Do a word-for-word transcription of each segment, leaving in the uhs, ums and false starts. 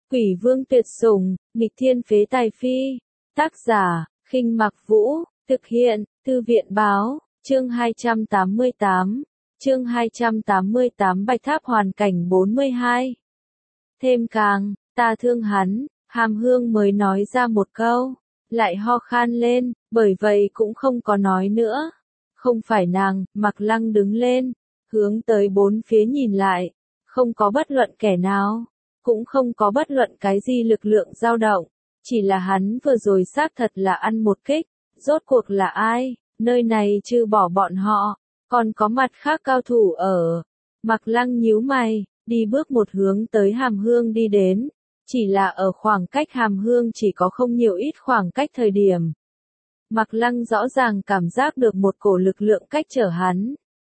Quỷ vương tuyệt sủng, nghịch thiên phế tài phi. Tác giả, Khinh Mặc Vũ, thực hiện, Thư viện báo, chương hai trăm tám mươi tám, chương hai trăm tám mươi tám Bạch Tháp hoàn cảnh bốn mươi hai. Thêm càng, ta thương hắn, Hàm Hương mới nói ra một câu, lại ho khan lên, bởi vậy cũng không có nói nữa. Không phải nàng, Mạc Lăng đứng lên, hướng tới bốn phía nhìn lại, không có bất luận kẻ nào, cũng không có bất luận cái gì lực lượng dao động, chỉ là hắn vừa rồi xác thật là ăn một kích, rốt cuộc là ai, nơi này trừ bỏ bọn họ, còn có mặt khác cao thủ ở. Mạc Lăng nhíu mày, đi bước một hướng tới Hàm Hương đi đến, chỉ là ở khoảng cách Hàm Hương chỉ có không nhiều ít khoảng cách thời điểm. Mạc Lăng rõ ràng cảm giác được một cổ lực lượng cách trở hắn.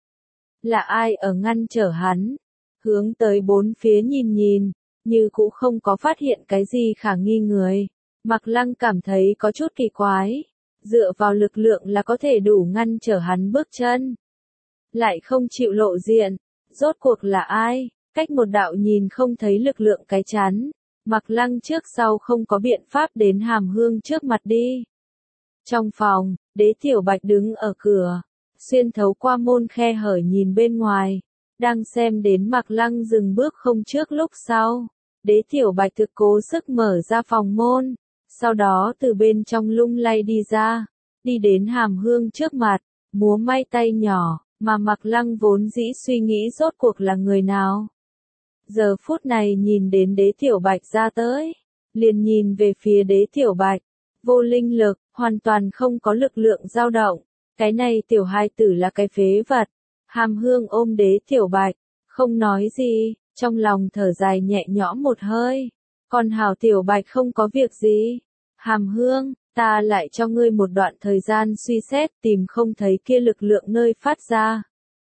Là ai ở ngăn trở hắn? Hướng tới bốn phía nhìn nhìn, như cũng không có phát hiện cái gì khả nghi người. Mạc Lăng cảm thấy có chút kỳ quái, dựa vào lực lượng là có thể đủ ngăn trở hắn bước chân. Lại không chịu lộ diện, rốt cuộc là ai? Cách một đạo nhìn không thấy lực lượng cái chắn. Mạc Lăng trước sau không có biện pháp đến Hàm Hương trước mặt đi. Trong phòng, Đế Tiểu Bạch đứng ở cửa, xuyên thấu qua môn khe hở nhìn bên ngoài, đang xem đến Mạc Lăng dừng bước không trước lúc sau. Đế Tiểu Bạch thực cố sức mở ra phòng môn, sau đó từ bên trong lung lay đi ra, đi đến Hàm Hương trước mặt, múa may tay nhỏ, mà Mạc Lăng vốn dĩ suy nghĩ rốt cuộc là người nào. Giờ phút này nhìn đến Đế Tiểu Bạch ra tới, liền nhìn về phía Đế Tiểu Bạch, vô linh lực, hoàn toàn không có lực lượng dao động, cái này tiểu hài tử là cái phế vật. Hàm Hương ôm Đế Tiểu Bạch, không nói gì, trong lòng thở dài nhẹ nhõm một hơi, còn hảo Tiểu Bạch không có việc gì. Hàm Hương, ta lại cho ngươi một đoạn thời gian suy xét tìm không thấy kia lực lượng nơi phát ra.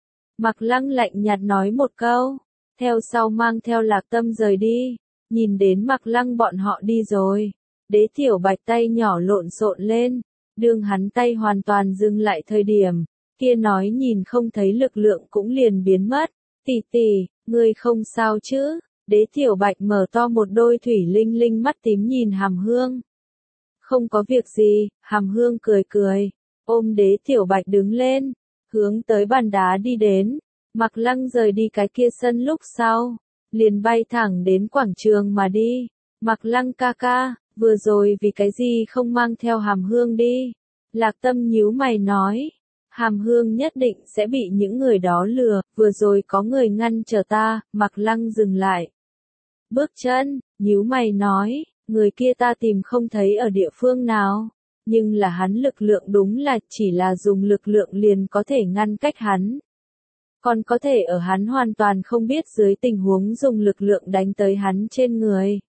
Mạc Lăng lạnh nhạt nói một câu, theo sau mang theo Lạc Tâm rời đi, nhìn đến Mạc Lăng bọn họ đi rồi. Đế Tiểu Bạch tay nhỏ lộn xộn lên, đương hắn tay hoàn toàn dừng lại thời điểm, kia nói nhìn không thấy lực lượng cũng liền biến mất. Tỷ tỷ, ngươi không sao chứ? Đế Tiểu Bạch mở to một đôi thủy linh linh mắt tím nhìn Hàm Hương. Không có việc gì, Hàm Hương cười cười, ôm Đế Tiểu Bạch đứng lên, hướng tới bàn đá đi đến. Mạc Lăng rời đi cái kia sân lúc sau, liền bay thẳng đến quảng trường mà đi. Mạc Lăng ca ca, vừa rồi vì cái gì không mang theo Hàm Hương đi? Lạc Tâm nhíu mày nói, Hàm Hương nhất định sẽ bị những người đó lừa, vừa rồi có người ngăn trở ta. Mạc Lăng dừng lại bước chân, nhíu mày nói, người kia ta tìm không thấy ở địa phương nào, nhưng là hắn lực lượng đúng là chỉ là dùng lực lượng liền có thể ngăn cách hắn. Còn có thể ở hắn hoàn toàn không biết dưới tình huống dùng lực lượng đánh tới hắn trên người.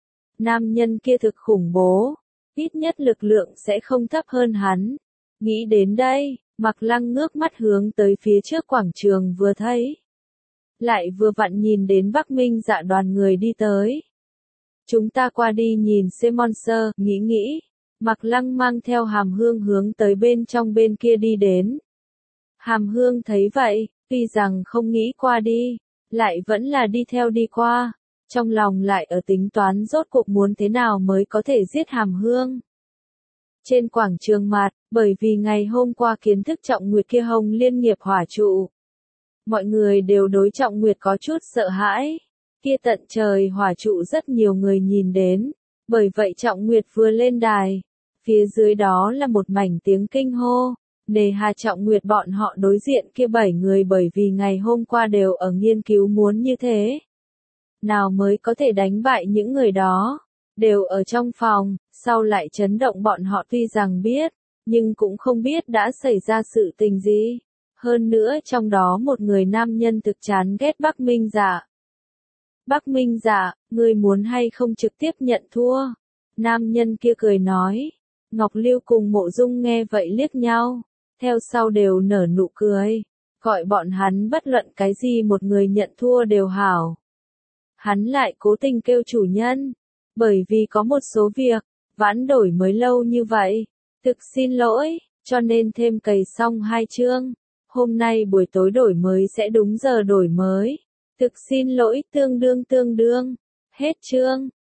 Nam nhân kia thực khủng bố, ít nhất lực lượng sẽ không thấp hơn hắn. Nghĩ đến đây, Mạc Lăng ngước mắt hướng tới phía trước quảng trường vừa thấy. Lại vừa vặn nhìn đến Bắc Minh Dạ đoàn người đi tới. Chúng ta qua đi nhìn xem monster, nghĩ nghĩ. Mạc Lăng mang theo Hàm Hương hướng tới bên trong bên kia đi đến. Hàm Hương thấy vậy, tuy rằng không nghĩ qua đi, lại vẫn là đi theo đi qua. Trong lòng lại ở tính toán rốt cuộc muốn thế nào mới có thể giết Hàm Hương. Trên quảng trường mặt, bởi vì ngày hôm qua kiến thức Trọng Nguyệt kia hồng liên nghiệp hỏa trụ. Mọi người đều đối Trọng Nguyệt có chút sợ hãi. Kia tận trời hỏa trụ rất nhiều người nhìn đến. Bởi vậy Trọng Nguyệt vừa lên đài. Phía dưới đó là một mảnh tiếng kinh hô. Nề hà Trọng Nguyệt bọn họ đối diện kia bảy người bởi vì ngày hôm qua đều ở nghiên cứu muốn như thế. Nào mới có thể đánh bại những người đó, đều ở trong phòng, sau lại chấn động bọn họ tuy rằng biết, nhưng cũng không biết đã xảy ra sự tình gì. Hơn nữa trong đó một người nam nhân thực chán ghét Bắc Minh Dạ. Bắc Minh Dạ, ngươi muốn hay không trực tiếp nhận thua? Nam nhân kia cười nói. Ngọc Lưu cùng Mộ Dung nghe vậy liếc nhau, theo sau đều nở nụ cười, gọi bọn hắn bất luận cái gì một người nhận thua đều hảo. Hắn lại cố tình kêu chủ nhân, bởi vì có một số việc, vãn đổi mới lâu như vậy, thực xin lỗi, cho nên thêm cày xong hai chương, hôm nay buổi tối đổi mới sẽ đúng giờ đổi mới, thực xin lỗi tương đương tương đương, hết chương.